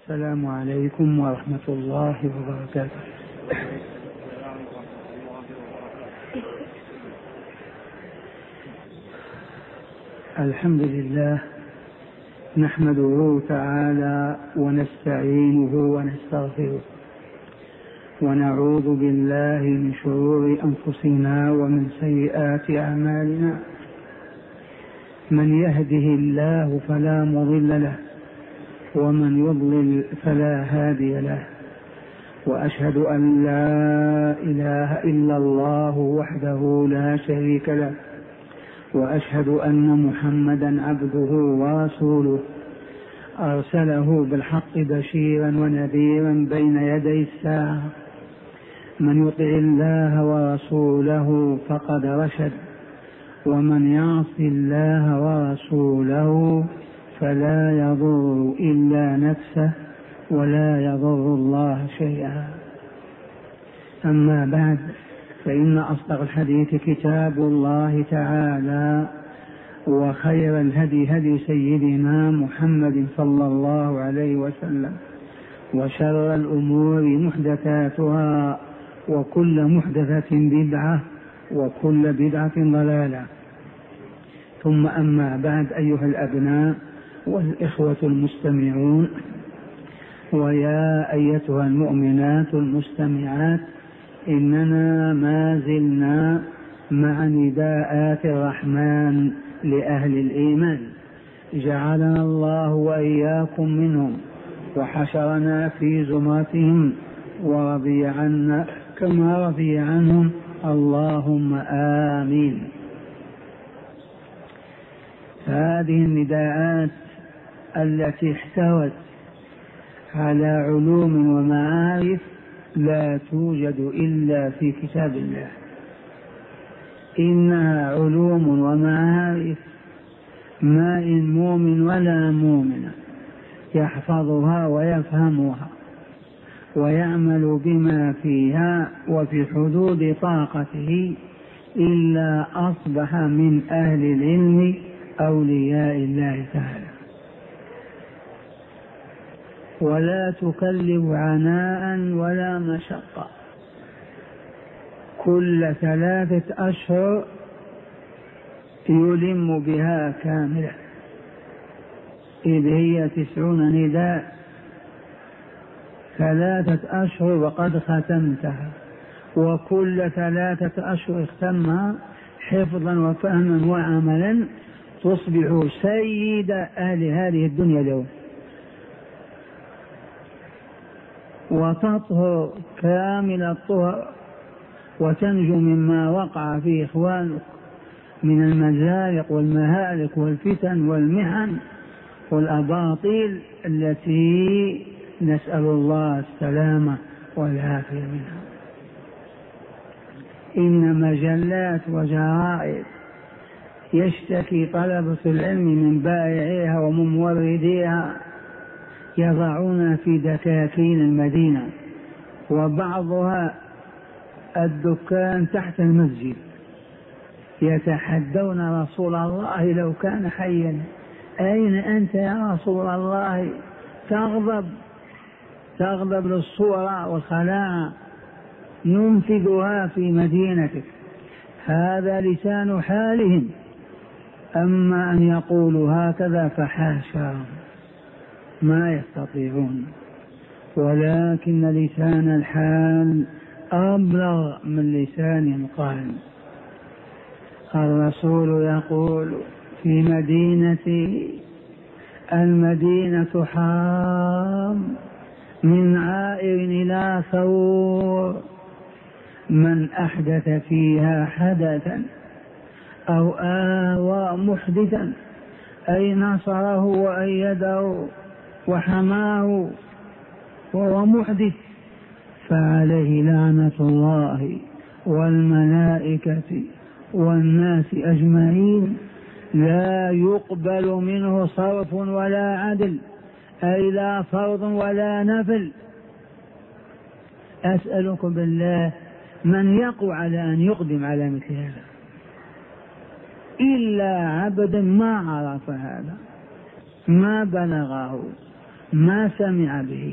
السلام عليكم ورحمة الله وبركاته. الحمد لله نحمده تعالى ونستعينه ونستغفره ونعوذ بالله من شرور أنفسنا ومن سيئات أعمالنا. من يهده الله فلا مضل له ومن يضلل فلا هادي له، وأشهد أن لا إله إلا الله وحده لا شريك له، وأشهد أن محمدا عبده ورسوله أرسله بالحق بشيرا ونذيرا بين يدي الساعة. من يطع الله ورسوله فقد رشد، ومن يعص الله ورسوله فلا يضر إلا نفسه ولا يضر الله شيئا. أما بعد، فإن أصدق الحديث كتاب الله تعالى، وخير الهدي هدي سيدنا محمد صلى الله عليه وسلم، وشر الأمور محدثاتها، وكل محدثة بدعة، وكل بدعة ضلالة. ثم أما بعد، أيها الأبناء والإخوة المستمعون، ويا أيتها المؤمنات المستمعات، إننا ما زلنا مع نداءات الرحمن لأهل الإيمان، جعلنا الله وإياكم منهم وحشرنا في زمرتهم ورضي عنا كما رضي عنهم، اللهم آمين. هذه النداءات التي احتوت على علوم ومعارف لا توجد إلا في كتاب الله. إنها علوم ومعارف ما إن مؤمن ولا مؤمن يحفظها ويفهمها ويعمل بما فيها وفي حدود طاقته إلا أصبح من أهل العلم أولياء الله تعالى. ولا تكلف عناء ولا مشقة، كل 3 أشهر يلم بها كاملة، إذ هي 90 نداء، 3 أشهر وقد ختمتها، وكل 3 أشهر اختمها حفظا وفهما وعملا تصبح سيد أهل هذه الدنيا اليوم، وتطهر كامل الطهر، وتنجو مما وقع فيه إخوانك من المزالق والمهالك والفتن والمحن والأباطيل التي نسأل الله السلامة والعافية منها. إن مجلات وجرائد يشتكي طلبة العلم من بائعيها ومن مورديها، يضعون في دكاكين المدينة، وبعضها الدكان تحت المسجد، يتحدون رسول الله لو كان حيا: أين أنت يا رسول الله؟ تغضب للصورة والخلاعة، ننفذها في مدينتك. هذا لسان حالهم، أما أن يقولوا هكذا فحاشا، ما يستطيعون. ولكن لسان الحال أبلغ من لسان القال. الرسول يقول في مدينتي: المدينة حرام من عائر إلى ثور، من أحدث فيها حدثا أو آوى محدثا، أي نصره وأيده وحماه وهو محدث، فعليه لعنة الله والملائكة والناس أجمعين، لا يقبل منه صرف ولا عدل، أي لا فرض ولا نفل. أسألكم بالله من يقوى على أن يقدم على مثل هذا؟ إلا عبد ما عرف هذا، ما بلغه، ما سمع به.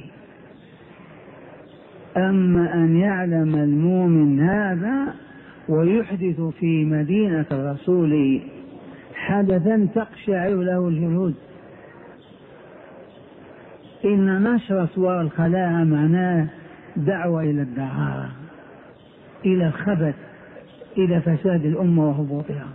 أما أن يعلم المؤمن هذا ويحدث في مدينة الرسول حدثا تقشعر له الجلود. إن نشر صور الخلاعة معناه دعوة إلى الدعارة، إلى الخبث، إلى فساد الأمة وهبوطها.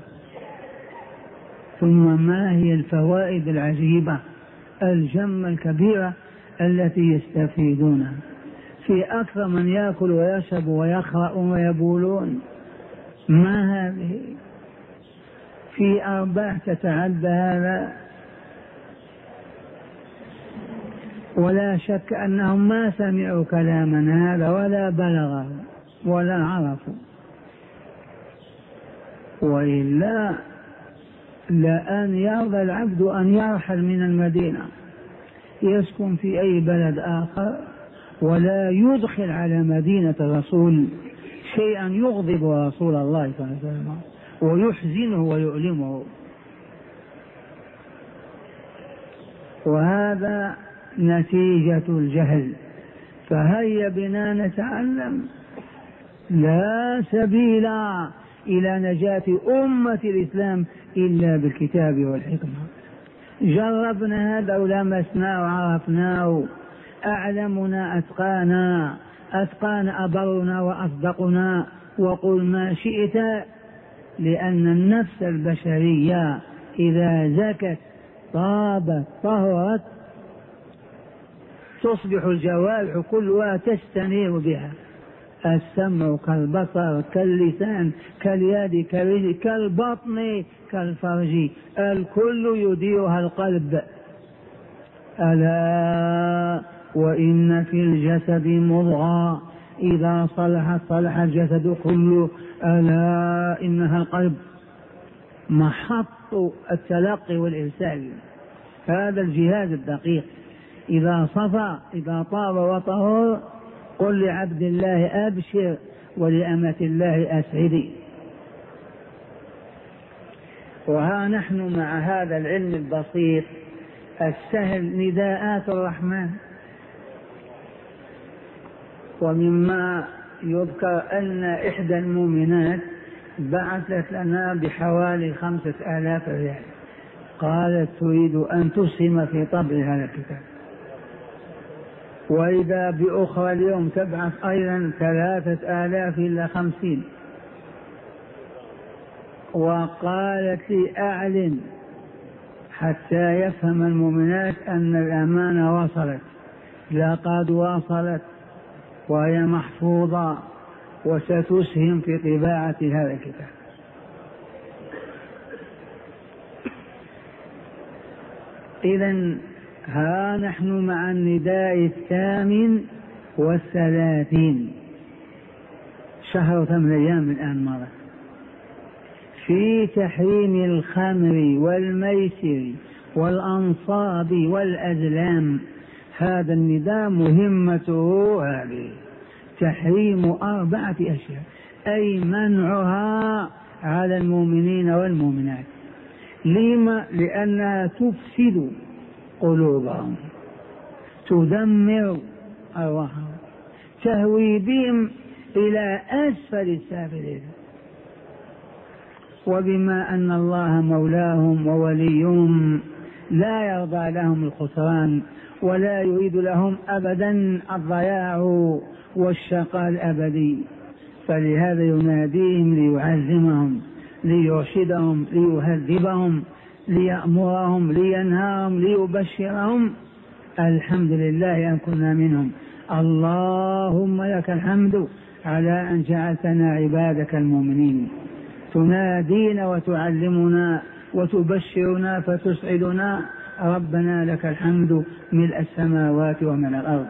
ثم ما هي الفوائد العجيبة الجمة الكبيرة التي يستفيدونها في أكثر من يأكل ويشرب ويخرأون ويبولون؟ ما هذه؟ في أرباح تتعدى هذا، ولا شك أنهم ما سمعوا كلامنا هذا ولا بلغوا ولا عرفوا، وإلا لأن يرضى العبد أن يرحل من المدينة يسكن في أي بلد آخر ولا يدخل على مدينة الرسول شيئا يغضب رسول الله صلى الله عليه وسلم ويحزنه ويؤلمه. وهذا نتيجة الجهل. فهيا بنا نتعلم. لا سبيل إلى نجاة أمة الإسلام إلا بالكتاب والحكمة. جربنا هذا ولمسناه وعرفناه. أعلمنا أتقانا أبرنا وأصدقنا، وقل ما شئت، لأن النفس البشرية إذا زكت طابت طهرت تصبح الجوارح كلها تستنير بها. السمع كالبصر كاللسان كاليد كالرجل كالبطن كالفرج، الكل يديرها القلب. ألا وإن في الجسد مضغة إذا صلحت صلح الجسد كله، ألا إنها القلب، محط التلقي والإرسال. هذا الجهاز الدقيق إذا صفى إذا طاب وطهر قل لعبد الله أبشر ولأمة الله أسعدي. وها نحن مع هذا العلم البسيط السهل نداءات الرحمن. ومما يذكر أن إحدى المؤمنات بعثت لنا بحوالي 5000 ريال، قالت تريد أن تسهم في طبع هذا الكتاب. وإذا بأخرى اليوم تبعث أيضا 3000 إلا 50. وقالت لي أعلن حتى يفهم المؤمنات أن الأمانة وصلت، لقد وصلت وهي محفوظة وستسهم في طباعة هذا الكتاب. إذن ها نحن مع النداء 38، شهر 8 أيام الآن مرة، في تحريم الخمر والميسر والأنصاب والأزلام. هذا النداء مهمته هذه تحريم 4 أشياء، أي منعها على المؤمنين والمؤمنات. لما؟ لأنها تفسد قلوبهم، تدمر أرواحهم، تهوي بهم إلى أسفل السافلين. وبما أن الله مولاهم ووليهم لا يرضى لهم الخسران ولا يريد لهم أبدا الضياع والشقاء الأبدي، فلهذا يناديهم ليعزمهم ليرشدهم ليهذبهم ليأمرهم لينهاهم ليبشرهم. الحمد لله أن كنا منهم. اللهم لك الحمد على أن جعلتنا عبادك المؤمنين. تنادينا وتعلمنا وتبشرنا فتسعدنا. ربنا لك الحمد ملء السماوات وملء الأرض.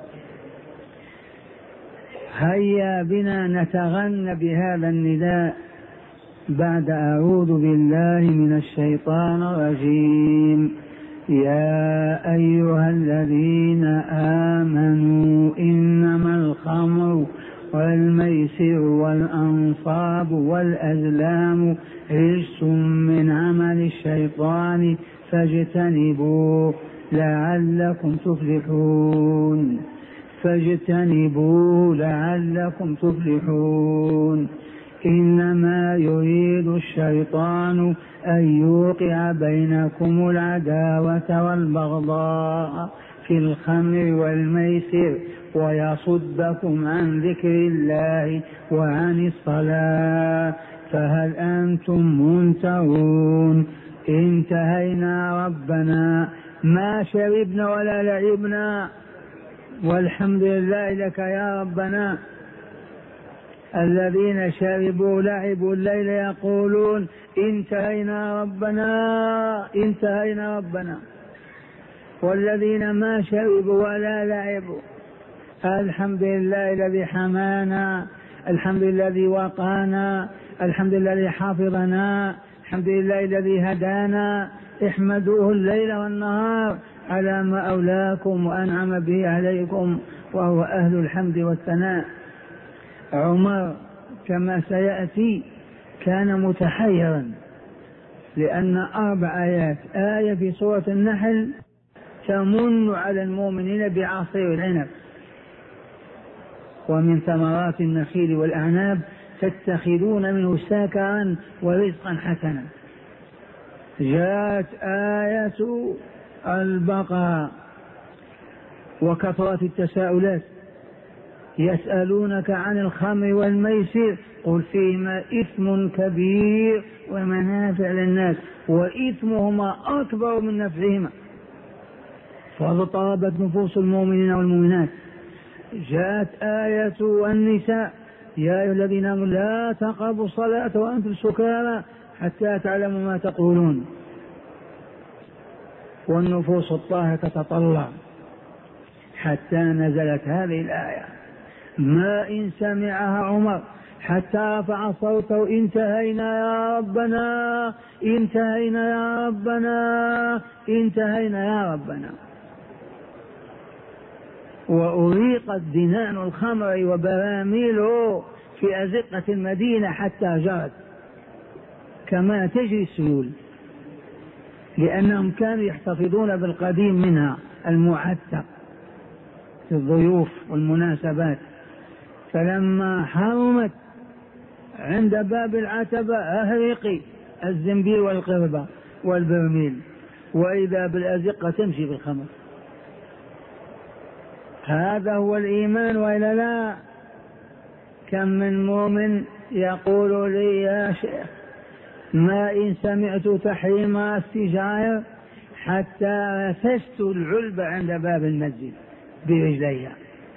هيا بنا نتغنى بهذا النداء بعد أعوذ بالله من الشيطان الرجيم. يا أيها الذين آمنوا إنما الخمر والميسر والأنصاب والأزلام رجس من عمل الشيطان فاجتنبوه لعلكم تفلحون فاجتنبوه لعلكم تفلحون. إنما يريد الشيطان أن يوقع بينكم العداوة والبغضاء في الخمر والميسر ويصدكم عن ذكر الله وعن الصلاة فهل أنتم منتهون؟ انتهينا ربنا، ما شربنا ولا لعبنا، والحمد لله لك يا ربنا. الذين شربوا لعبوا الليل يقولون انتهينا ربنا انتهينا ربنا، والذين ما شربوا ولا لعبوا الحمد لله الذي حمانا، الحمد لله الذي وقانا، الحمد لله الذي حافظنا، الحمد لله الذي هدانا. احمدوه الليل والنهار على ما أولاكم وأنعم به عليكم، وهو أهل الحمد والثناء. عمر كما سيأتي كان متحيرا، لأن 4 آيات، آية في سورة النحل تمن على المؤمنين بعصير العنب ومن ثمرات النخيل والأعناب تتخذون منه سكرا ورزقا حسنا. جاءت آية البقرة وكثرة التساؤلات، يسألونك عن الخمر والميسر قل فيهما إثم كبير ومنافع للناس وإثمهما أكبر من نفعهما فاضطربت نفوس المؤمنين والمؤمنات. جاءت آية النساء يا أيها الذين آمنوا لا تقربوا الصلاة وأنتم سكارى حتى تعلموا ما تقولون، والنفوس الطاهرة تتطلع، حتى نزلت هذه الآية ما إن سمعها عمر حتى رفع صوته انتهينا يا ربنا انتهينا يا ربنا انتهينا يا ربنا. وأريقت دنان الخمر وبراميله في أزقة المدينة حتى جرت كما تجري السيول، لأنهم كانوا يحتفظون بالقديم منها المعتق في الضيوف والمناسبات. فلما حرمت عند باب العتبة أهرقي الزنبيل والقربة والبرميل، وإذا بالأزقة تمشي بالخمر. هذا هو الإيمان وإلا لا؟ كم من مؤمن يقول لي يا شيخ ما إن سمعت تحريم السجائر حتى رسست العلبة عند باب المسجد برجليها.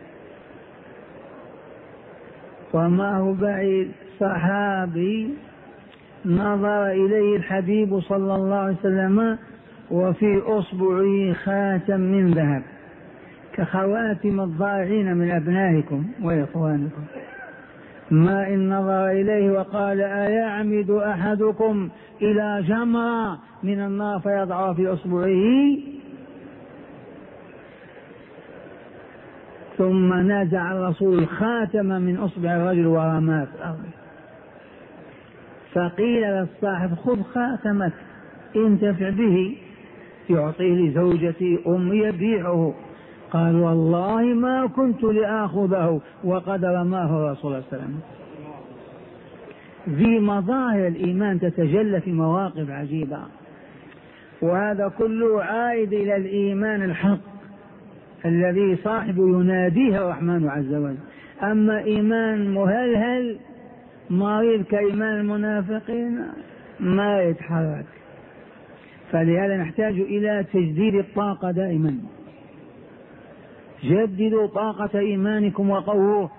وما هو بعيد صحابي نظر إليه الحبيب صلى الله عليه وسلم وفي أصبعه خاتم من ذهب كخواتم الضائعين من أبنائكم وإخوانكم. ما إن نظر إليه وقال أيعمد أحدكم إلى جمرة من النار فيضع في أصبعه، ثم نزع الرسول الخاتم من أصبع الرجل ورماه في الأرض. فقيل للصاحب خذ خاتمك انتفع به، يعطيه لزوجتي يبيعه. قال والله ما كنت لآخذه وقد رماه الرسول صلى الله عليه وسلم. ذي مظاهر الإيمان تتجلى في مواقف عجيبة، وهذا كله عائد إلى الإيمان الحق الذي صاحبه يناديه الرحمن عز وجل. أما إيمان مهلهل مريض كإيمان المنافقين ما يتحرك. فلهذا نحتاج إلى تجديد الطاقة دائما. جددوا طاقة إيمانكم وقووه.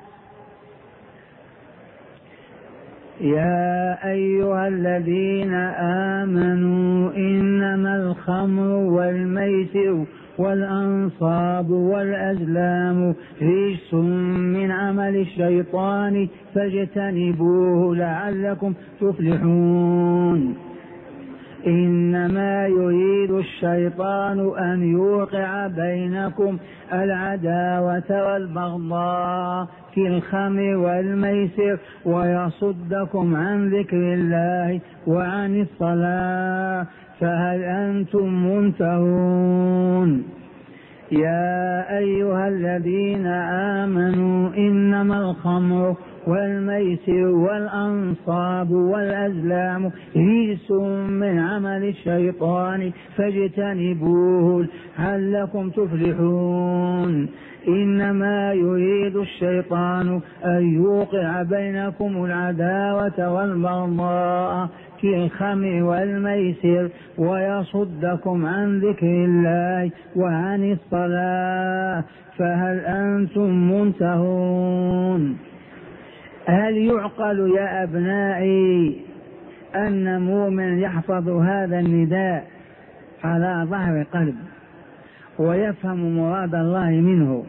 يا أيها الذين آمنوا إنما الخمر والميسر والأنصاب والأزلام رجس من عمل الشيطان فاجتنبوه لعلكم تفلحون. إنما يريد الشيطان أن يوقع بينكم العداوة والبغضاء في الخمر والميسر ويصدكم عن ذكر الله وعن الصلاة فهل أنتم منتهون؟ يا أيها الذين آمنوا إنما الخمر والميسر والأنصاب والأزلام رجس من عمل الشيطان فاجتنبوه لعلكم تفلحون. إنما يريد الشيطان أن يوقع بينكم العداوة والبغضاء في الخمر والميسر ويصدكم عن ذكر الله وعن الصلاة فهل أنتم منتهون؟ هل يعقل يا أبنائي أن مؤمن يحفظ هذا النداء على ظهر قلب ويفهم مراد الله منه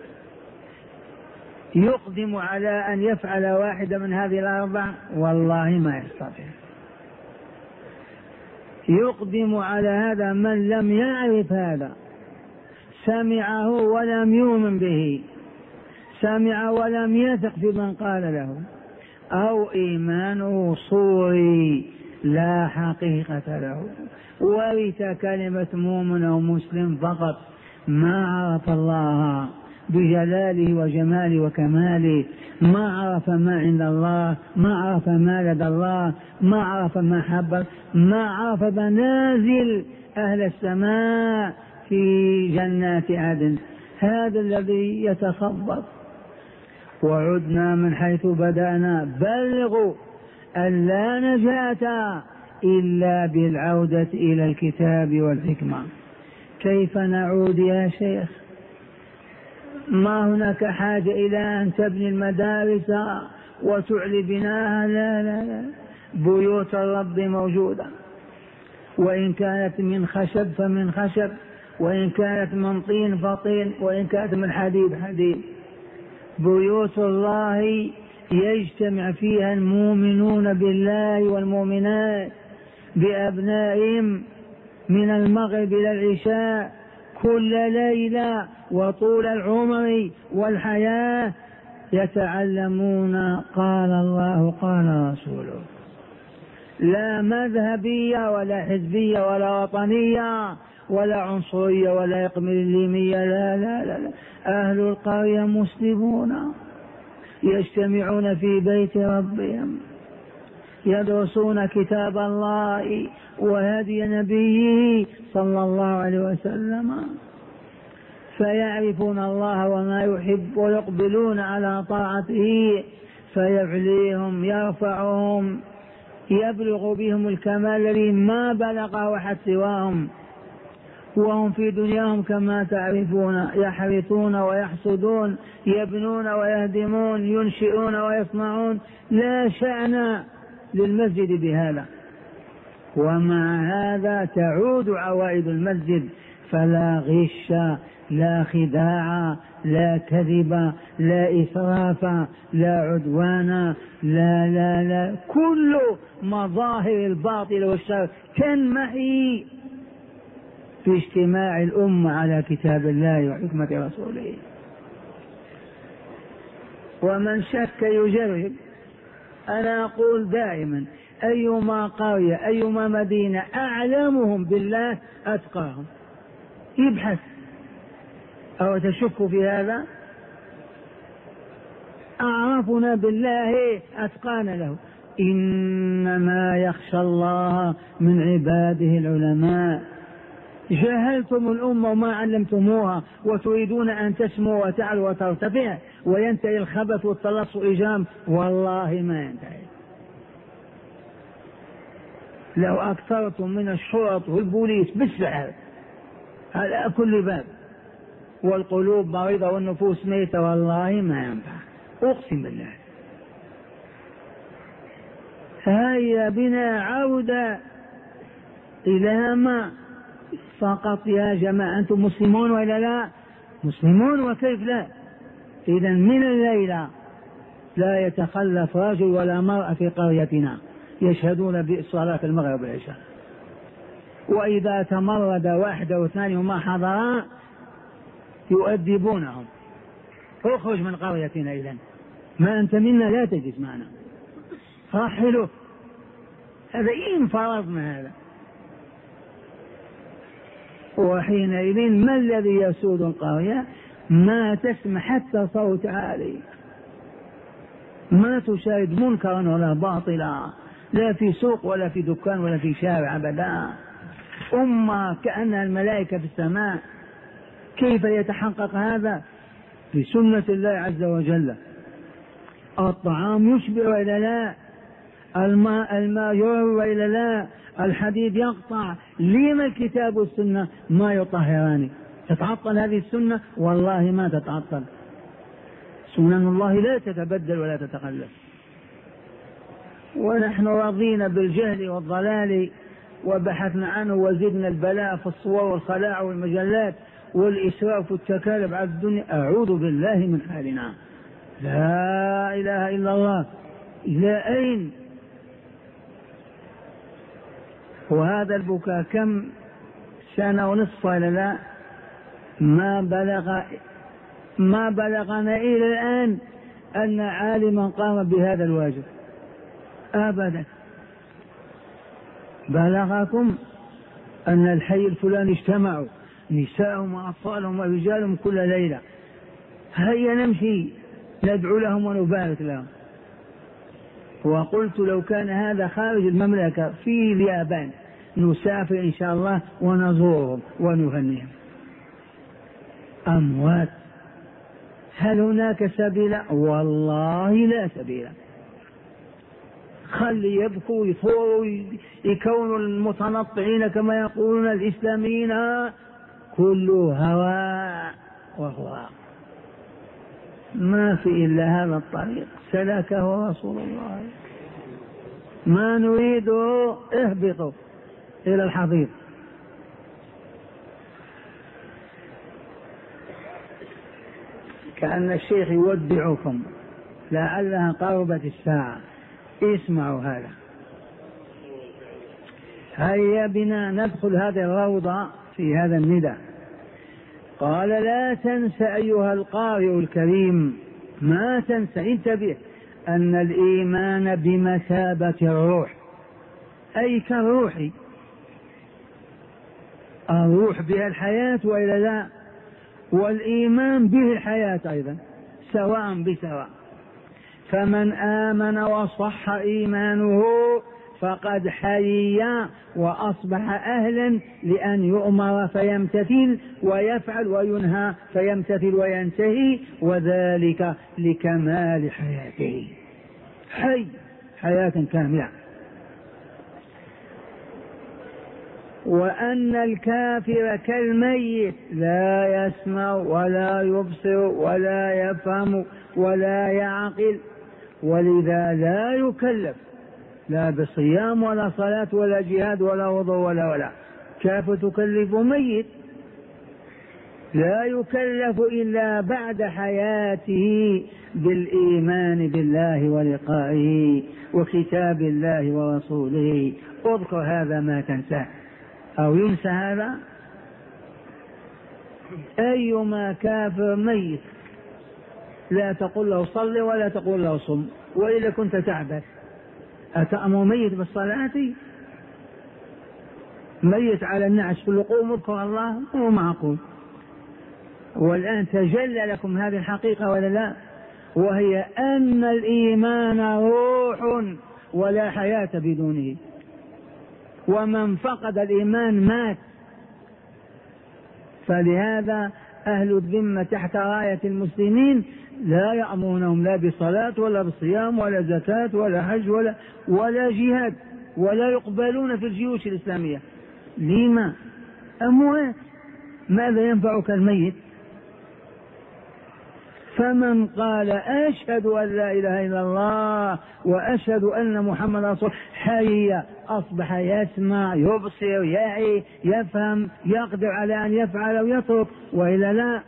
يقدم على أن يفعل واحدة من هذه الأربع؟ والله ما يستطيع. يقدم على هذا من لم يعرف هذا، سمعه ولم يؤمن به، سمع ولم يثق في من قال له، أو إيمانه صوري لا حقيقة له، ورث كلمة مؤمن أو مسلم فقط، ما عرف الله بجلاله وجماله وكماله، ما عرف ما عند الله، ما عرف ما لدى الله، ما عرف ما حب، ما عرف منازل أهل السماء في جنات عدن. هذا الذي يتخبط. وعدنا من حيث بدأنا بلغوا أن لا نجاة إلا بالعودة إلى الكتاب والحكمة. كيف نعود يا شيخ؟ ما هناك حاجة إلى أن تبني المدارس وتعلي بناها، لا لا لا، بيوت الرب موجودة، وإن كانت من خشب فمن خشب، وإن كانت من طين فطين، وإن كانت من حديد حديد. بيوت الله يجتمع فيها المؤمنون بالله والمؤمنات بأبنائهم من المغرب إلى العشاء كل ليلة وطول العمر والحياة، يتعلمون قال الله قال رسوله، لا مذهبية ولا حزبية ولا وطنية ولا عنصرية ولا إقليمية، لا لا لا لا. أهل القرية مسلمون يجتمعون في بيت ربهم يدرسون كتاب الله وهدي نبيه صلى الله عليه وسلم، فيعرفون الله وما يحب ويقبلون على طاعته فيعليهم يرفعهم يبلغ بهم الكمال الذي ما بلغه أحد سواهم، وهم في دنياهم كما تعرفون يحرثون ويحسدون، يبنون ويهدمون، ينشئون ويصنعون، لا شأن للمسجد بهذا. ومع هذا تعود عوائد المسجد، فلا غش، لا خداع، لا كذب، لا إسراف، لا عدوان، لا لا لا، كل مظاهر الباطل والشر تنمحي في اجتماع الأمة على كتاب الله وحكمة رسوله. ومن شك يجرب. أنا أقول دائما أيما قرية أيما مدينة أعلمهم بالله أتقاهم، يبحث. أو تشك في هذا؟ أعرفنا بالله أتقانا له. إنما يخشى الله من عباده العلماء. جهلتم الأمة وما علمتموها وتريدون أن تسموا وتعلوا وترتفع وينتهي الخبث والتلص والإجرام، والله ما ينتهي. لو أكثرتم من الشرط والبوليس بالسحر على كل باب والقلوب مريضة والنفوس ميتة، والله ما ينفع، أقسم بالله. هيا بنا عودة إلى ما فقط يا جماعة. أنتم مسلمون ولا لا؟ مسلمون، وكيف لا؟ إذا من الليلة لا يتخلف رجل ولا مرأة في قريتنا يشهدون بصلاة المغرب والعشاء. وإذا تمرد واحد أو اثنان وما حضرا يؤدبونهم: اخرج من قريتنا إذا، ما أنت منا لا تجلس معنا، رحلوا. هذا إن فرضنا هذا. وحينئذ ما الذي يسود القرية؟ ما تسمع حتى صوت عالي، ما تشاهد منكرا ولا باطلا، لا في سوق ولا في دكان ولا في شارع أبدا. كأنها الملائكة في السماء. كيف يتحقق هذا؟ بسنة الله عز وجل. الطعام يشبع وإلا لا؟ الماء يروي وإلا لا؟ الحديد يقطع. لما الكتاب والسنة ما يطهران؟ تتعطل هذه السنة؟ والله ما تتعطل. سنن الله لا تتبدل ولا تتخلف. ونحن رضينا بالجهل والضلال وبحثنا عنه وزدنا البلاء في الصور والخلاع والمجلات والإسراف والتكالب على الدنيا. أعوذ بالله من حالنا. لا إله إلا الله. إلى أين؟ وهذا البكاء كم سنة ونصف ولا لا؟ ما بلغنا إلى الآن أن عالما قام بهذا الواجب أبدا. بلغكم أن الحي الفلاني اجتمعوا نساءهم وأطفالهم ورجالهم كل ليلة، هيا نمشي ندعو لهم ونبارك لهم. وقلت لو كان هذا خارج المملكة في اليابان نسافر إن شاء الله ونزورهم ونهنيهم. أموات. هل هناك سبيل؟ والله لا سبيل. خلي يبكوا يثوروا يكونوا المتنطعين كما يقولون الإسلاميين، كله هواء وهواء. ما في إلا هذا الطريق سلكه رسول الله. ما نريده اهبطوا إلى الحضيض. كأن الشيخ يودعكم لعلها قربت الساعة. اسمعوا هذا. هيا بنا ندخل هذه الروضة في هذا الندى. قال: لا تنس أيها القارئ الكريم، ما تنسى، انتبه، أن الإيمان بمثابة الروح، أي كالروح. الروح بها الحياة وإلا لا؟ والإيمان به الحياة أيضا، سواء بسواء. فمن آمن وصح إيمانه فقد حيي وأصبح أهلا لأن يؤمر فيمتثل، ويفعل وينهى فيمتثل وينتهي، وذلك لكمال حياته. حي حياة كاملة. وأن الكافر كالميت لا يسمع ولا يبصر ولا يفهم ولا يعقل، ولذا لا يكلف لا بصيام ولا صلاة ولا جهاد ولا وضوء ولا كيف تكلف ميت؟ لا يكلف إلا بعد حياته بالإيمان بالله ولقائه وكتاب الله ورسوله. اذكر هذا ما تنساه أو ينسى هذا. أيما كافر ميت لا تقول له صل ولا تقول له صم، وإذا كنت تعبث أتأمر ميت بالصلاة؟ ميت على النعش في القوم اذكر الله، هو معقول. والآن تجلى لكم هذه الحقيقة ولا لا؟ وهي أن الإيمان روح ولا حياة بدونه، ومن فقد الإيمان مات. فلهذا أهل الذمة تحت راية المسلمين لا يأمرونهم لا بصلاة ولا بصيام ولا زكاة ولا حج ولا جهاد، ولا يقبلون في الجيوش الإسلامية. لما؟ أموات. ماذا ينفعك الميت؟ فمن قال أشهد أن لا إله إلا الله وأشهد أن محمد رسول حي، أصبح يسمع يبصر يعي يفهم يقدر على أن يفعل ويترك، وإلا لا؟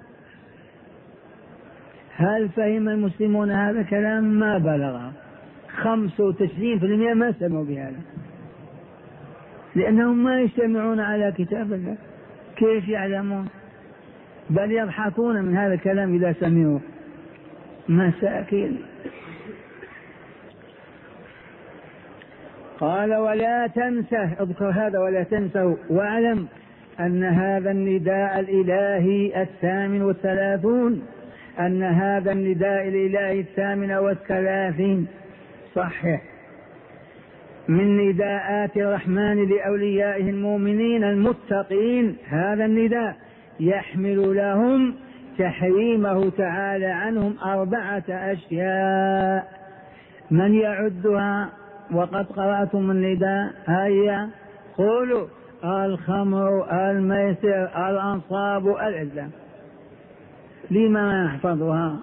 هل فهم المسلمون هذا الكلام؟ ما بلغ 95% ما سمعوا بهذا. لأنهم ما يجتمعون على كتاب الله، كيف يعلمون؟ بل يضحكون من هذا الكلام إذا سمعوه، مساكين. قال ولا تنسه، اذكر هذا ولا تنسه، واعلم أن هذا النداء الإلهي 38، أن هذا النداء الإلهي 38 صحيح من نداءات الرحمن لأوليائه المؤمنين المتقين. هذا النداء يحمل لهم تحريمه تعالى عنهم 4 أشياء، من يعدها وقد قرأتم النداء؟ هيا قولوا: الخمر، الميسر، الأنصاب، الأزلام. لما نحفظها؟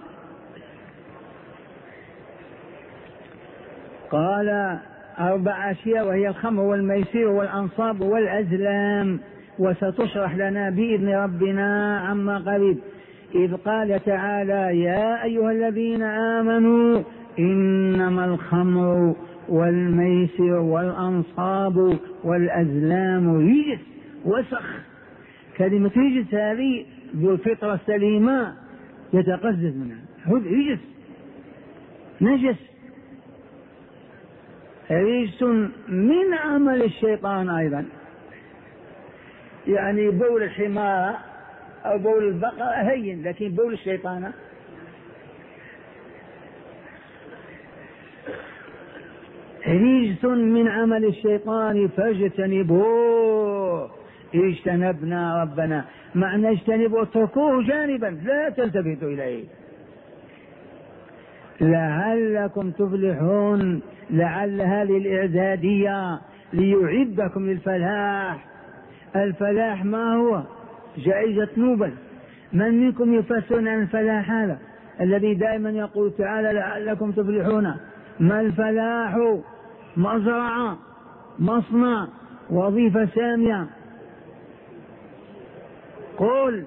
قال 4 أشياء، وهي الخمر والميسر والأنصاب والأزلام، وستشرح لنا بإذن ربنا عما قريب. إذ قال تعالى: يا أيها الذين آمنوا إنما الخمر والميسر والأنصاب والأزلام رجس وسخ. كلمة رجس هذه ذو الفطرة السليمة يتقزز منها، رجس نجس، رجس من عمل الشيطان أيضا. يعني بول الحمار أو بول البقرة هين، لكن بول الشيطان رجس من عمل الشيطان فاجتنبوه. اجتنبنا ربنا، معنى اجتنبوا اتركوه جانبا، لا تلتفتوا إليه لعلكم تفلحون. لعل هذه الإعدادية ليعدكم للفلاح. الفلاح ما هو؟ جائزة نوبل. من منكم يفسرون عن الفلاح هذا الذي دائما يقول تعالى لعلكم تفلحون؟ ما الفلاح؟ مزرعة، مصنع، وظيفة سامية. قل.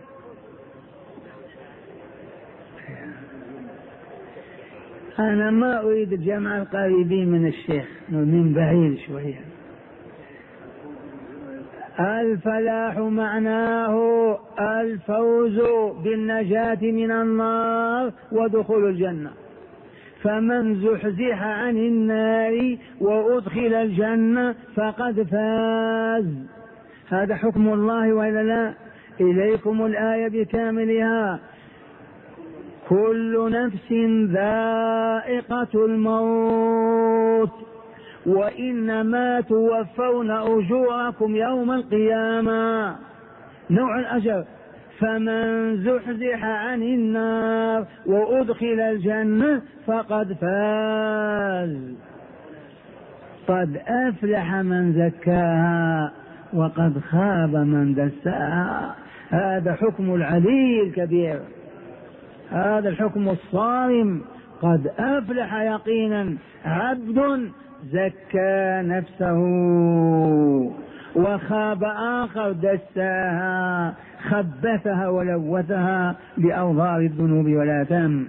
أنا ما أريد الجمع القريبين من الشيخ، من بعيد شوية. الفلاح معناه الفوز بالنجاة من النار ودخول الجنة. فمن زحزح عن النار وأدخل الجنة فقد فاز. هذا حكم الله وإلا لا؟ إليكم الآية بكاملها: كل نفس ذائقة الموت وإنما توفون أجوركم يوم القيامة. نوع الأجر: فمن زحزح عن النار وأدخل الجنة فقد فاز. قد أفلح من زكاها وقد خاب من دساها. هذا حكم العلي الكبير، هذا الحكم الصارم. قد أفلح يقينا عبد زكى نفسه، وخاب آخر دساها خبثها ولوثها بأوضار الذنوب والآثام.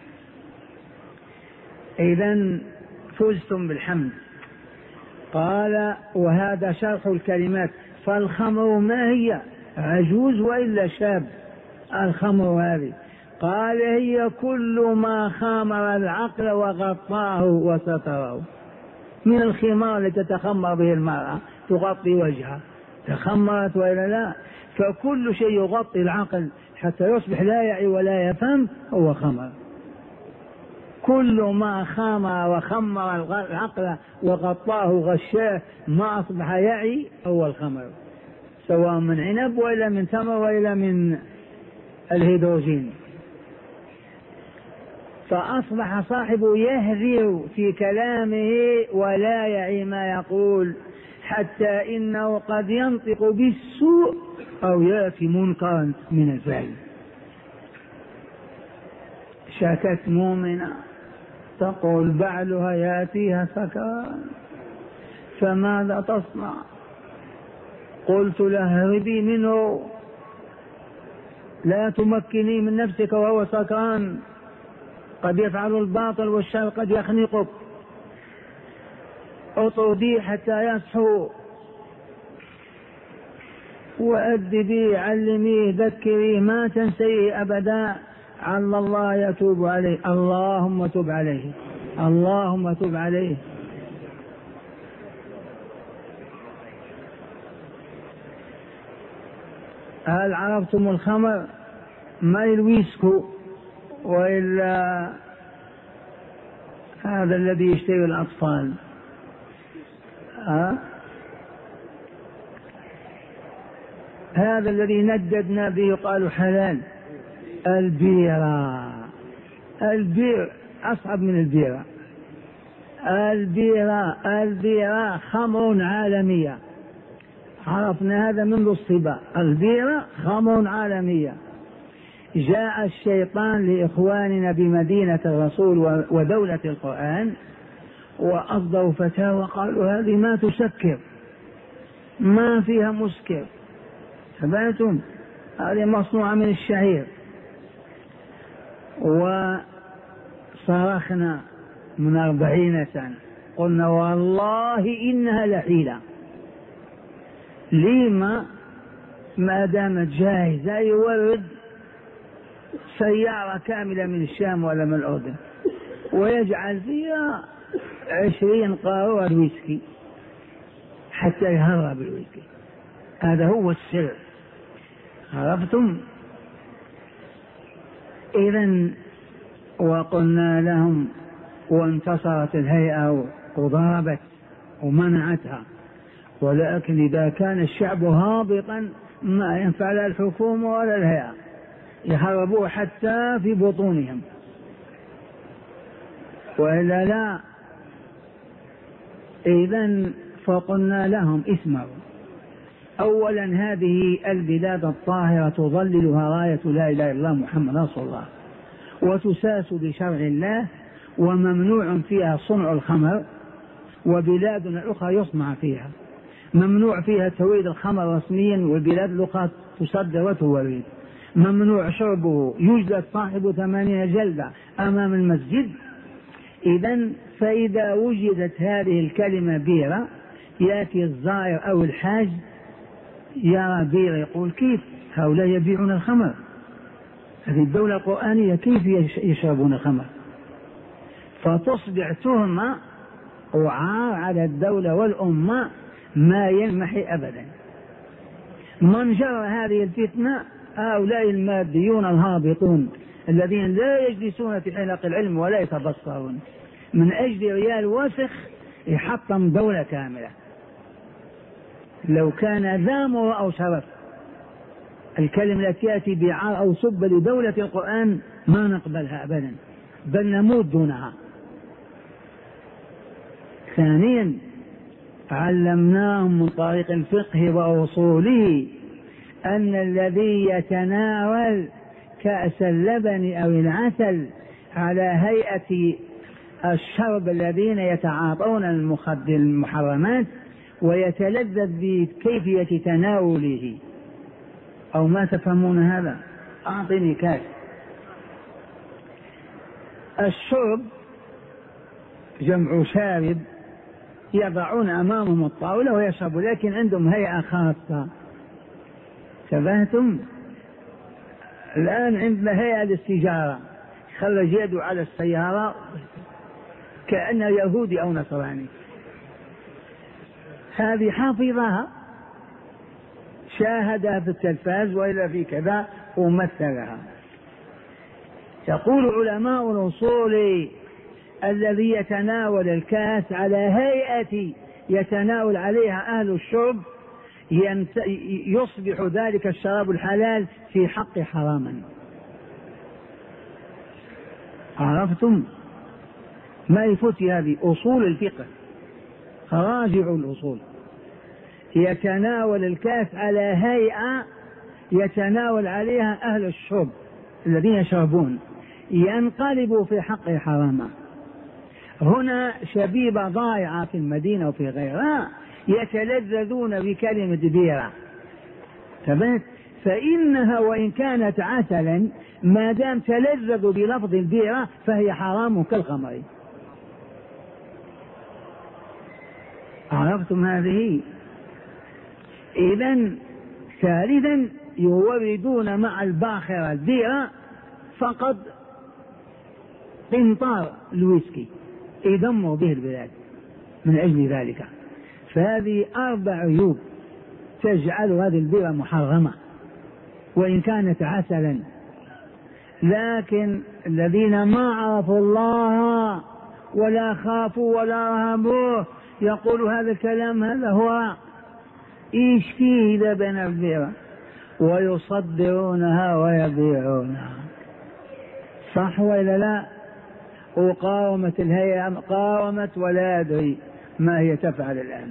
إذن فزتم بالحمد. قال: وهذا شرح الكلمات. فالخمر ما هي؟ عجوز وإلا شاب؟ الخمر هذه قال: هي كل ما خامر العقل وغطاه وستره. من الخمار التي تتخمر به المرأة، تغطي وجهها، تخمرت وإلا لا؟ فكل شيء يغطي العقل حتى يصبح لا يعي ولا يفهم هو خمر. كل ما خامر وخمر العقل وغطاه غشاه ما أصبح يعي هو الخمر، سواء من عنب وإلا من تمر وإلا من الهيدروجين. فأصبح صاحبه يهذر في كلامه ولا يعي ما يقول، حتى إنه قد ينطق بالسوء أو يأتي منكرا من الفعل. شكت مؤمنة تقول بعلها يأتيها سكران فماذا تصنع؟ قلت لها: اهربي منه، لا تمكني من نفسك وهو سكران، قد يفعل الباطل والشر، قد يخنقك، اطرديه حتى يصحو. وأدبيه علميه ذكريه ما تنسيه أبدا، عل الله يتوب عليه. اللهم تب عليه، اللهم تب عليه. هل عرفتم الخمر؟ ما الويسكو وإلا هذا الذي يشتري الأطفال، هذا الذي نددنا به قالوا حلال. البيرة، البير أصعب من البيرة. البيرة خمر عالمية، عرفنا هذا منذ الصبا. البيرة خمر عالمية. جاء الشيطان لإخواننا بمدينة الرسول ودولة القرآن وأصدروا فتاوى وقالوا هذه ما تسكر، ما فيها مسكر، سمعتم؟ هذه مصنوعة من الشعير. وصرخنا من 40 سنة قلنا والله إنها لحيلة. لما؟ ما دامت جاهزة يورد سيارة كاملة من الشام ولا من الأردن ويجعل فيها 20 قارورة ويسكي حتى يهرب الويسكي. هذا هو السر، عرفتم؟ إذن وقلنا لهم وانتصرت الهيئة وضربت ومنعتها، ولكن إذا كان الشعب هابطا ما ينفع لا الحكومة ولا الهيئة، يهربوه حتى في بطونهم وإلا لا. إذن فقلنا لهم اسمعوا، أولا هذه البلاد الطاهرة تظللها راية لا إله إلا الله محمد رسول الله، وتساس بشرع الله، وممنوع فيها صنع الخمر، وبلاد أخرى يصنع فيها، ممنوع فيها توريد الخمر رسميا، والبلاد الأخرى تصدر وتورد، ممنوع شربه، يجلد صاحب 80 جلدة أمام المسجد. إذن فإذا وجدت هذه الكلمة بيرة يأتي الزائر أو الحاج يرى بيرة يقول كيف هؤلاء يبيعون الخمر؟ هذه الدولة القرآنية كيف يشربون الخمر؟ فتصبح تهمة وعار على الدولة والأمة ما ينمحي أبدا. من جرى هذه الفتنة هؤلاء الماديون الهابطون الذين لا يجلسون في حلق العلم ولا يتبصرون، من أجل ريال وسخ يحطم دولة كاملة. لو كان ذا مروءة أو شرف الكلمة التي تأتي بعار أو سب لدولة القرآن ما نقبلها أبدا، بل نموت دونها. ثانيا علمناهم من طريق الفقه وأصوله أن الذي يتناول كأس اللبن أو العسل على هيئة الشرب الذين يتعاطون المحرمات ويتلذذ بكيفية تناوله، أو ما تفهمون هذا؟ أعطني كاس. الشرب جمع شارب، يضعون أمامهم الطاولة ويشربوا، لكن عندهم هيئة خاصة. تبهتم؟ الآن عندنا هيئة للسجارة، خرج يده على السيارة كأنه يهودي أو نصراني، هذه حافظها شاهدها في التلفاز وإلا في كذا ومثلها. يقول علماء الأصول الذي يتناول الكاس على هيئة يتناول عليها أهل الشرب يصبح ذلك الشراب الحلال في حق حراما. عرفتم؟ ما يفوت هذه أصول الفقه، راجع الأصول. يتناول الكاس على هيئة يتناول عليها أهل الشرب الذين يشربون، ينقلب في حق حراما. هنا شبيبة ضائعة في المدينة وفي غيرها يتلذذون بكلمة بيرة، تمام؟ فإنها وإن كانت عسلا ما دام تلذذ بلفظ البيرة فهي حرام كالخمر. عرفتم هذه؟ إذن ثالثا يوردون مع الباخرة البيرة فقط قنطار الويسكي يدمر به البلاد من أجل ذلك. فهذه 4 عيوب تجعل هذه البيرة محرمة وإن كانت عسلا. لكن الذين ما عرفوا الله ولا خافوا ولا رهبوه يقولوا هذا الكلام هذا هو إيش فيه إذا بين البيرة، ويصدرونها ويبيعونها. صح ولا لا؟ وقاومت الهيئة قاومت ولا أدري ما هي تفعل الآن.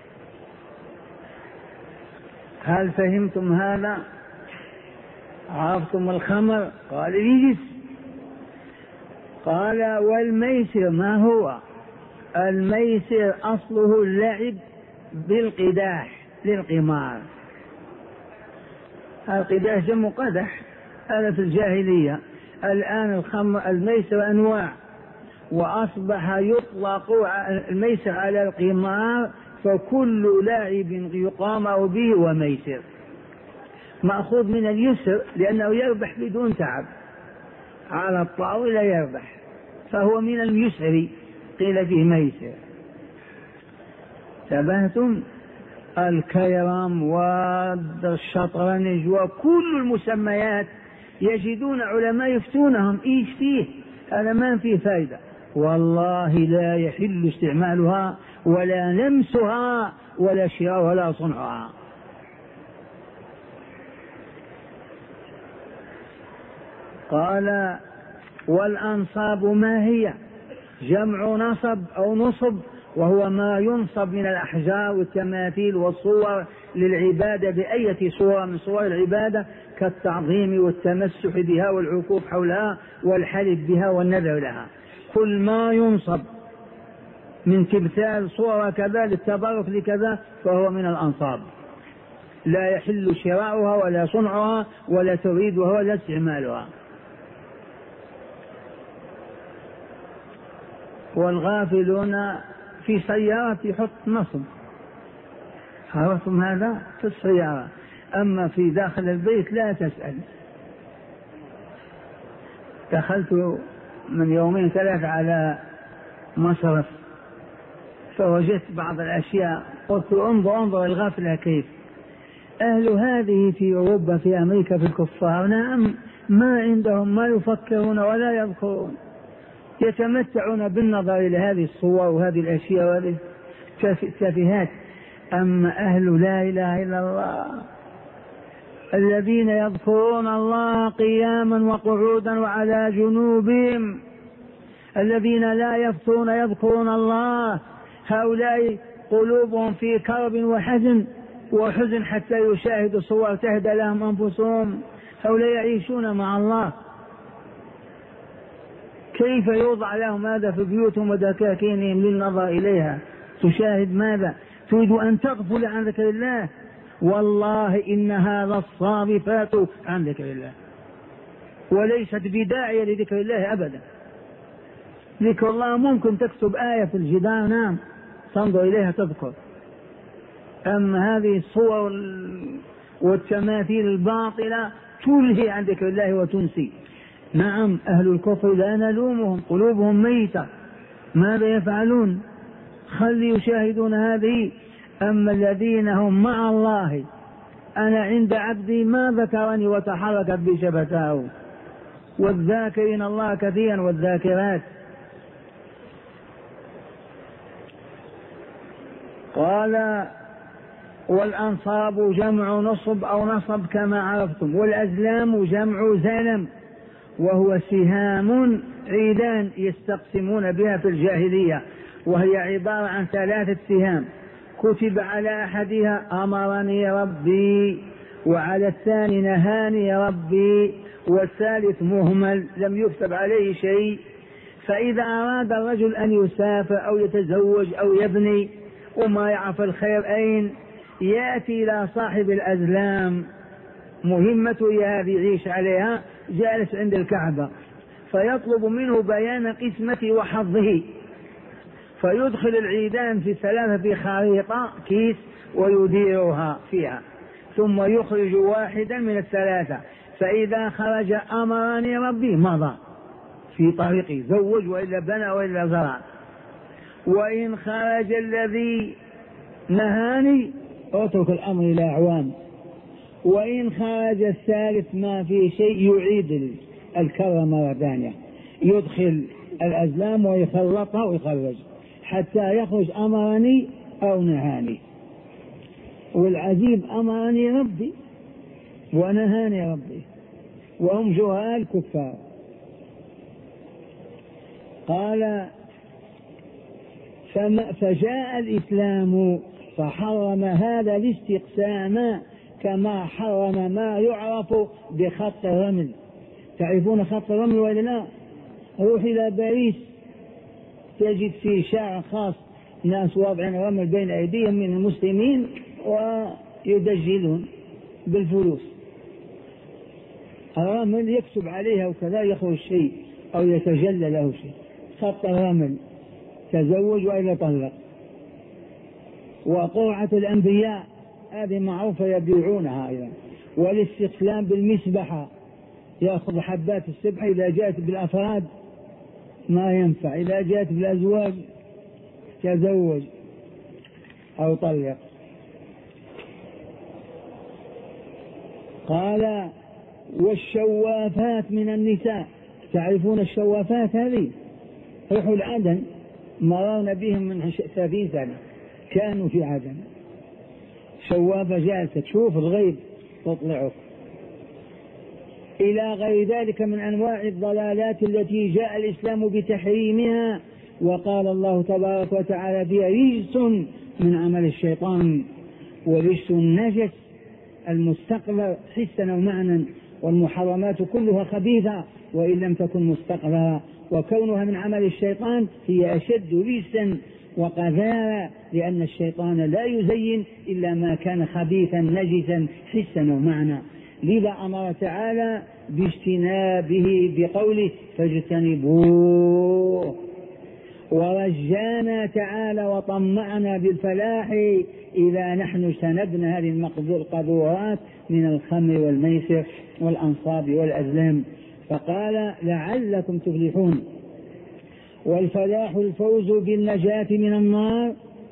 هل فهمتم هذا؟ عرفتم الخمر؟ قال يجلس. قال والميسر ما هو؟ الميسر أصله اللعب بالقداح للقمار. القداح جمع قدح، هذا في الجاهلية. الآن الميسر أنواع، وأصبح يطلق الميسر على القمار، فكل لاعب يقامر به وميسر، مأخوذ من اليسر لأنه يربح بدون تعب، على الطاولة يربح، فهو من اليسر قيل فيه ميسر. تبهتم؟ الكيرم والشطرنج وكل المسميات يجدون علماء يفتونهم ايش فيه، هذا ما فيه فائدة، والله لا يحل استعمالها ولا لمسها ولا شراء ولا صنعها. قال والأنصاب ما هي؟ جمع نصب أو نصب، وهو ما ينصب من الأحجار والتماثيل والصور للعبادة بأية صورة من صور العبادة، كالتعظيم والتمسح بها والعكوف حولها والحلف بها والنذر لها. كل ما ينصب من تمثال صورة كذا للتبرك لكذا فهو من الأنصاب، لا يحل شراؤها ولا صنعها ولا تريدها ولا استعمالها. والغافلون في سيارة يحط نصب، عرفتم هذا؟ في السيارة، أما في داخل البيت لا تسأل. دخلت من 2-3 على مصرف فوجدت بعض الأشياء، قلت انظر الغفلة كيف. أهل هذه في أوروبا في أمريكا في الكفار نعم ما عندهم ما يفكرون ولا يذكرون، يتمتعون بالنظر إلى هذه الصور وهذه الأشياء وهذه التافهات. أما أهل لا إله إلا الله الذين يذكرون الله قياما وقعودا وعلى جنوبهم، الذين لا يفتون يذكرون الله، هؤلاء قلوبهم في كرب وحزن حتى يشاهدوا صور تهدى لهم أنفسهم، هؤلاء يعيشون مع الله. كيف يوضع لهم هذا في بيوتهم ودكاكينهم للنظر إليها؟ تشاهد ماذا؟ تريد أن تغفل عن ذكر الله؟ والله إنها للصابفات عن ذكر الله، وليست بداعية لذكر الله أبدا. ذكر الله ممكن تكتب آية في الجدار نعم تنظر إليها تذكر، أما هذه الصور والتماثيل الباطلة تلهي عن ذكر الله وتنسي. نعم أهل الكفر لا نلومهم، قلوبهم ميتة، ماذا يفعلون؟ خلي يشاهدون هذه. أما الذين هم مع الله، أنا عند عبدي ما ذكرني وتحركت بشفتاه، والذاكرين الله كثيرا والذاكرات. قال والأنصاب جمع نصب أو نصب كما عرفتم، والأزلام جمع زلم، وهو سهام عيدان يستقسمون بها في الجاهلية، وهي عبارة عن 3 سهام، كتب على أحدها أمرني ربي، وعلى الثاني نهاني ربي، والثالث مهمل لم يكتب عليه شيء. فإذا أراد الرجل أن يسافر أو يتزوج أو يبني وما يعرف الخير أين، يأتي إلى صاحب الأزلام، مهمته هذه يعيش عليها، جالس عند الكعبة، فيطلب منه بيان قسمته وحظه، فيدخل العيدان في 3 في خريطة كيس ويديرها فيها، ثم يخرج واحدا من الثلاثة، فإذا خرج أمرني ربي مضى في طريقي، زوج وإلا بنى وإلا زرع. وإن خرج الذي نهاني اترك الأمر إلى أعوام. وإن خرج الثالث ما في شيء يعيد الكرة مرة ثانية، يدخل الأزلام ويخلطها ويخرج حتى يخرج أمرني أو نهاني. والعجيب أمرني ربي ونهاني ربي وهم جهال كفار. قال فجاء الإسلام فحرم هذا الاستقسام كما حرم ما يعرف بخط الرمل. تعرفون خط الرمل ولا لا؟ روح إلى باريس تجد في شارع خاص ناس واضعين رمل بين أيديهم من المسلمين ويدجلون بالفلوس. الرمل يكتب عليها وكذا يخرج شيء أو يتجلى له شيء. خط الرمل تزوج وإلا طلق. وقرعة الأنبياء هذه معروفة يبيعونها أيضا. والاستقسام بالمسبحة يأخذ حبات السبحة إذا جاءت بالأفراد ما ينفع، إذا جاءت بالأزواج تزوج أو طلق. قال والشوافات من النساء. تعرفون الشوافات هذه؟ روحوا لعدن مررنا بهم من 30 سنة كانوا في عدن. شوافة جالسة تشوف الغيب تطلعك. إلى غير ذلك من أنواع الضلالات التي جاء الإسلام بتحريمها، وقال الله تبارك وتعالى بها رجس من عمل الشيطان. ورجس النجس المستقبل حسا ومعنى، والمحرمات كلها خبيثة وإن لم تكن مستقبلا، وكونها من عمل الشيطان هي أشد رجسا وقذارا، لأن الشيطان لا يزين إلا ما كان خبيثا نجسا حسا ومعنى. لذا أمر تعالى باجتنابه بقوله فاجتنبوه، ورجانا تعالى وطمعنا بالفلاح إذا نحن اجتنبنا هذه القذورات من الخمر والميسر والأنصاب والأزلام. فقال لعلكم تفلحون. والفلاح الفوز بالنجاة من النار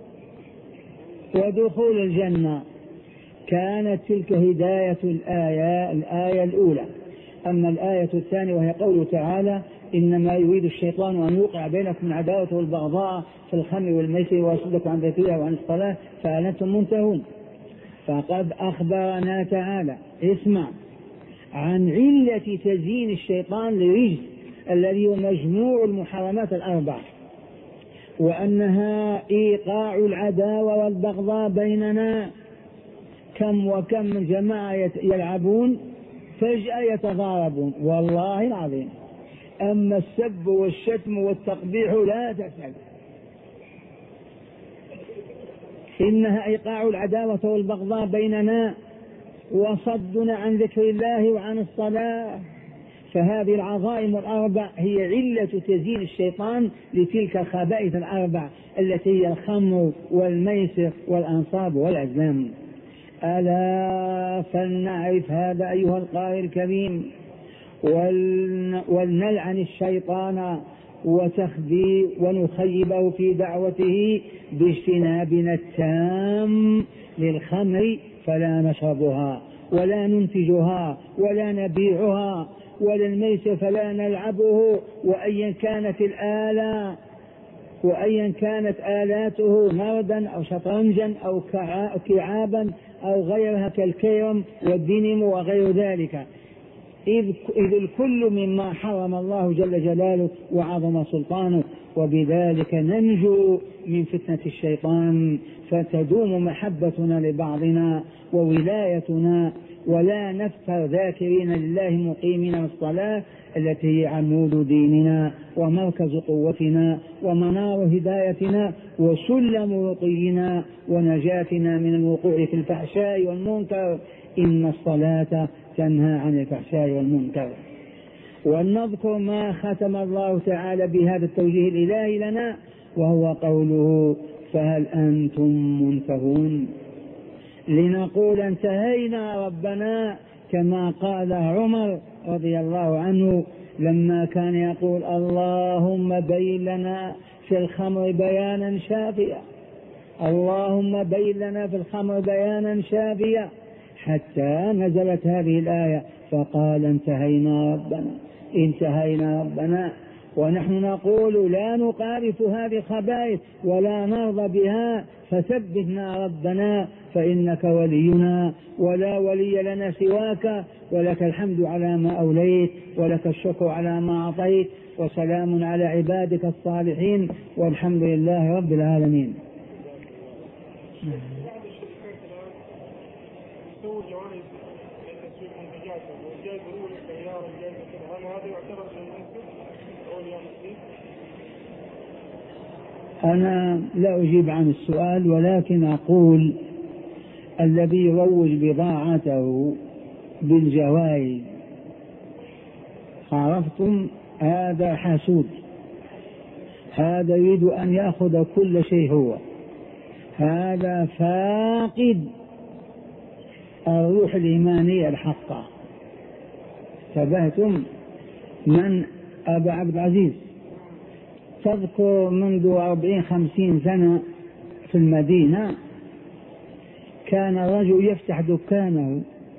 ودخول الجنة. كانت تلك هداية الآية الأولى. أما الآية الثانية وهي قوله تعالى إنما يريد الشيطان أن يوقع بينكم العداوة والبغضاء في الخمر والميسر ويصدكم عن ذكر الله وعن الصلاة فهل أنتم منتهون. فقد أخبرنا تعالى اسمع عن علة تزيين الشيطان للرجس الذي هو مجموع المحرمات الأربع، وأنها إيقاع العداوة والبغضاء بيننا. كم وكم من جماعة يلعبون فجأة يتضاربون والله العظيم. أما السب والشتم والتقبيح لا تسأل، إنها إيقاع العداوة والبغضاء بيننا وصدنا عن ذكر الله وعن الصلاة. فهذه العظائم الأربع هي علة تزيين الشيطان لتلك الخبائث الأربع التي هي الخمر والميسر والأنصاب والأزلام. ألا فلنعرف هذا أيها القارئ الكريم، ولنلعن الشيطان وتخبيه ونخيبه في دعوته باجتنابنا التام للخمر فلا نشربها ولا ننتجها ولا نبيعها، ولا الميسر فلا نلعبه، وأيا كانت الآلة وأيا كانت آلاته نردا أو شطرنجا أو كعابا أو غيرها كالكيرم والدينم وغير ذلك، إذ الكل مما حرم الله جل جلاله وعظم سلطانه. وبذلك ننجو من فتنة الشيطان فتدوم محبتنا لبعضنا وولايتنا، ولا نفتر ذاكرين لله مقيمين الصلاة التي هي عمود ديننا ومركز قوتنا ومنار هدايتنا وسلم رقينا ونجاتنا من الوقوع في الفحشاء والمنكر. إن الصلاة تنهى عن الفحشاء والمنكر. ولنذكر ما ختم الله تعالى بهذا التوجيه الإلهي لنا، وهو قوله فهل أنتم منتهون. لنقول انتهينا ربنا، كما قال عمر رضي الله عنه لما كان يقول اللهم بين لنا في الخمر بيانا شافيا، اللهم بين لنا في الخمر بيانا شافيا، حتى نزلت هذه الآية فقال انتهينا ربنا، انتهينا ربنا. ونحن نقول لا نقارف هذه الخبائث ولا نرضى بها، فثبتنا ربنا فإنك ولينا ولا ولي لنا سواك، ولك الحمد على ما أوليت ولك الشكر على ما أعطيت، وسلام على عبادك الصالحين، والحمد لله رب العالمين. أنا لا أجيب عن السؤال، ولكن أقول الذي يروج بضاعته بالجوائز عرفتم هذا حاسود، هذا يريد أن يأخذ كل شيء، هو هذا فاقد الروح الإيمانية الحقة. انتبهتم؟ من أبا عبد العزيز تذكر منذ 40-50 سنة في المدينة كان الرجل يفتح دكانه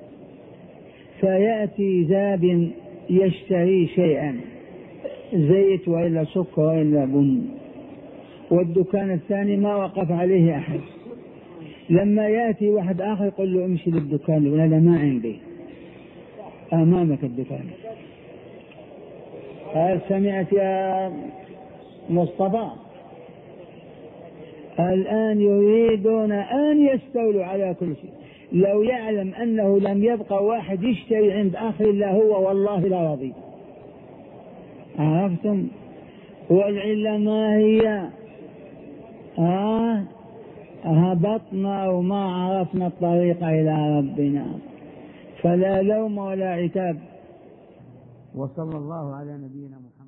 فيأتي زاب يشتري شيئا، زيت وإلا سكر وإلا بن، والدكان الثاني ما وقف عليه أحد. لما يأتي واحد آخر يقول له امشي للدكان، يقول هذا ما عندي، أمامك الدكان. هل سمعت يا مصطفى؟ الآن يريدون أن يستولوا على كل شيء. لو يعلم أنه لم يبقى واحد يشتري عند آخر إلا هو والله لا رضي. عرفتم؟ والعلة ما هي؟ هبطنا وما عرفنا الطريق إلى ربنا، فلا لوم ولا عتاب. وصلى الله على نبينا محمد.